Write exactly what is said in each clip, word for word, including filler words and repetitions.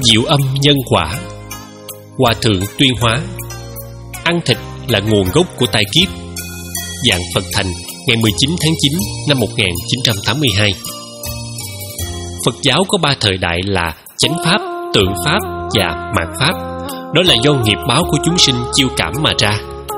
Diệu âm nhân quả. Hòa thượng Tuyên Hóa. Ăn thịt là nguồn gốc của tai kiếp. Dạng Phật Thành, ngày mười chín tháng chín năm một nghìn chín trăm tám mươi hai. Phật giáo có ba thời đại là chánh pháp, tượng pháp và mạt pháp. Đó là do nghiệp báo của chúng sinh chiêu cảm mà ra.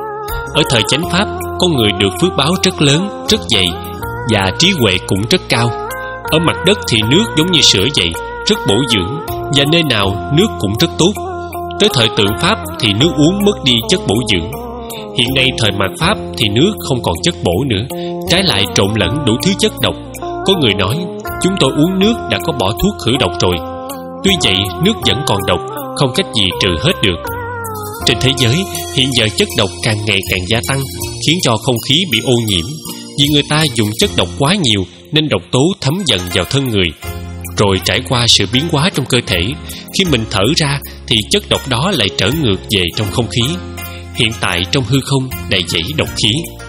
Ở thời chánh pháp, con người được phước báo rất lớn, rất dày, và trí huệ cũng rất cao. Ở mặt đất thì nước giống như sữa vậy, rất bổ dưỡng, và nơi nào nước cũng rất tốt. Tới thời tượng pháp thì nước uống mất đi chất bổ dưỡng. Hiện nay thời mạt pháp thì nước không còn chất bổ nữa, trái lại trộn lẫn đủ thứ chất độc. Có người nói, chúng tôi uống nước đã có bỏ thuốc khử độc rồi. Tuy vậy, nước vẫn còn độc, không cách gì trừ hết được. Trên thế giới, hiện giờ chất độc càng ngày càng gia tăng, khiến cho không khí bị ô nhiễm. Vì người ta dùng chất độc quá nhiều nên độc tố thấm dần vào thân người, rồi trải qua sự biến hóa trong cơ thể. Khi mình thở ra thì chất độc đó lại trở ngược về trong không khí. Hiện tại trong hư không đầy dẫy độc khí.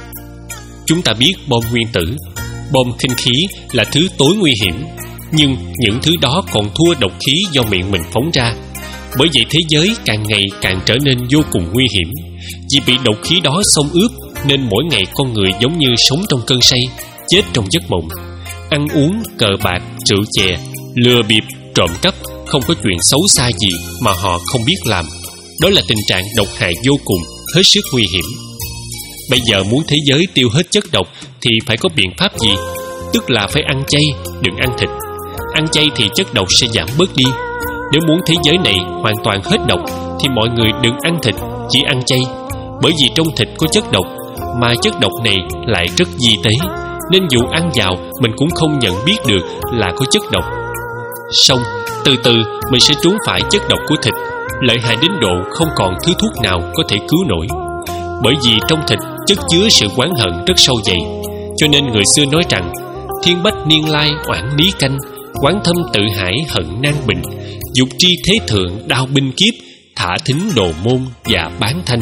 Chúng ta biết bom nguyên tử, bom khinh khí là thứ tối nguy hiểm, nhưng những thứ đó còn thua độc khí do miệng mình phóng ra. Bởi vậy thế giới càng ngày càng trở nên vô cùng nguy hiểm. Vì bị độc khí đó xông ướp nên mỗi ngày con người giống như sống trong cơn say, chết trong giấc mộng. Ăn uống, cờ bạc, rượu chè, lừa bịp, trộm cắp, không có chuyện xấu xa gì mà họ không biết làm. Đó là tình trạng độc hại vô cùng, hết sức nguy hiểm. Bây giờ muốn thế giới tiêu hết chất độc thì phải có biện pháp gì? Tức là phải ăn chay, đừng ăn thịt. Ăn chay thì chất độc sẽ giảm bớt đi. Nếu muốn thế giới này hoàn toàn hết độc thì mọi người đừng ăn thịt, chỉ ăn chay. Bởi vì trong thịt có chất độc, mà chất độc này lại rất di tế, nên dù ăn vào mình cũng không nhận biết được là có chất độc. Xong, từ từ mình sẽ trúng phải chất độc của thịt, lợi hại đến độ không còn thứ thuốc nào có thể cứu nổi. Bởi vì trong thịt chất chứa sự oán hận rất sâu dày, cho nên người xưa nói rằng thiên bách niên lai oản lý canh, quán thâm tự hải hận nan bình, dục tri thế thượng đao binh kiếp, thả thính đồ môn và bán thanh.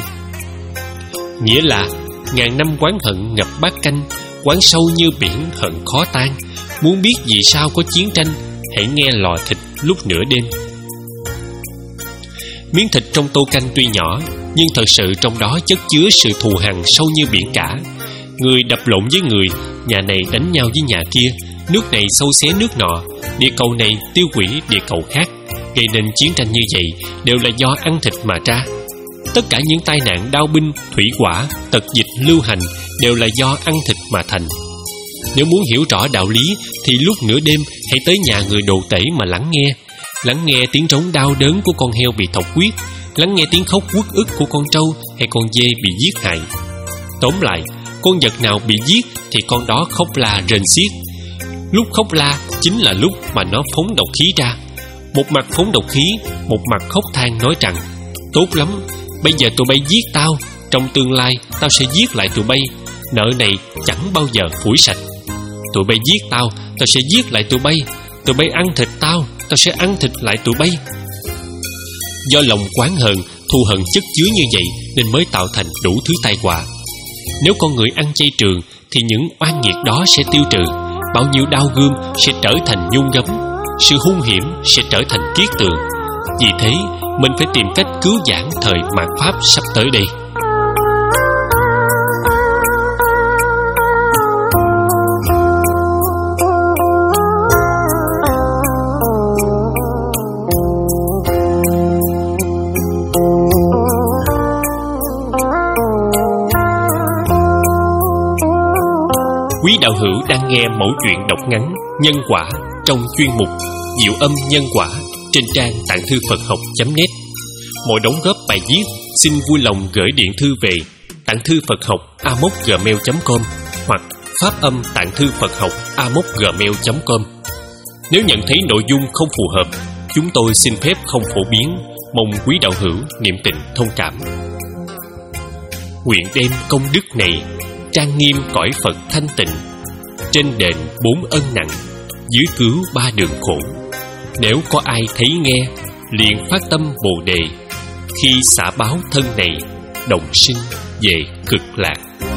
Nghĩa là ngàn năm oán hận ngập bát canh, quán sâu như biển hận khó tan. Muốn biết vì sao có chiến tranh, hãy nghe lò thịt lúc nửa đêm. Miếng thịt trong tô canh tuy nhỏ, nhưng thật sự trong đó chất chứa sự thù hằn sâu như biển cả. Người đập lộn với người, nhà này đánh nhau với nhà kia, nước này xâu xé nước nọ, địa cầu này tiêu hủy địa cầu khác. Gây nên chiến tranh như vậy đều là do ăn thịt mà ra. Tất cả những tai nạn đao binh, thủy hỏa, tật dịch lưu hành đều là do ăn thịt mà thành. Nếu muốn hiểu rõ đạo lý thì lúc nửa đêm hãy tới nhà người đồ tể mà lắng nghe. Lắng nghe tiếng trống đau đớn của con heo bị thọc huyết, lắng nghe tiếng khóc uất ức của con trâu hay con dê bị giết hại. Tóm lại, con vật nào bị giết thì con đó khóc la rên xiết. Lúc khóc la chính là lúc mà nó phóng độc khí ra. Một mặt phóng độc khí, một mặt khóc than nói rằng: tốt lắm, bây giờ tụi bay giết tao, trong tương lai tao sẽ giết lại tụi bay, nợ này chẳng bao giờ phủi sạch. Tụi bay giết tao, tao sẽ giết lại tụi bay. Tụi bay ăn thịt tao, tao sẽ ăn thịt lại tụi bay. Do lòng oán hờn, thù hận chất chứa như vậy nên mới tạo thành đủ thứ tai họa. Nếu con người ăn chay trường thì những oan nghiệt đó sẽ tiêu trừ, bao nhiêu đau gươm sẽ trở thành nhung gấm, sự hung hiểm sẽ trở thành kiết tường. Vì thế mình phải tìm cách cứu vãn thời mạt pháp sắp tới đây. Quý đạo hữu đang nghe mẫu chuyện đọc ngắn Nhân Quả trong chuyên mục Diệu Âm Nhân Quả trên trang tạng thư Phật học chấm net. Mọi đóng góp bài viết xin vui lòng gửi điện thư về tạng thư Phật học a mốc gmail chấm com hoặc phát âm tạng thư Phật học a mốc gmail chấm com. Nếu nhận thấy nội dung không phù hợp, chúng tôi xin phép không phổ biến, mong quý đạo hữu niệm tình thông cảm. Nguyện đem công đức này trang nghiêm cõi Phật thanh tịnh, trên đền bốn ân nặng, dưới cứu ba đường khổ. Nếu có ai thấy nghe, liền phát tâm Bồ đề, khi xả báo thân này, đồng sinh về cực lạc.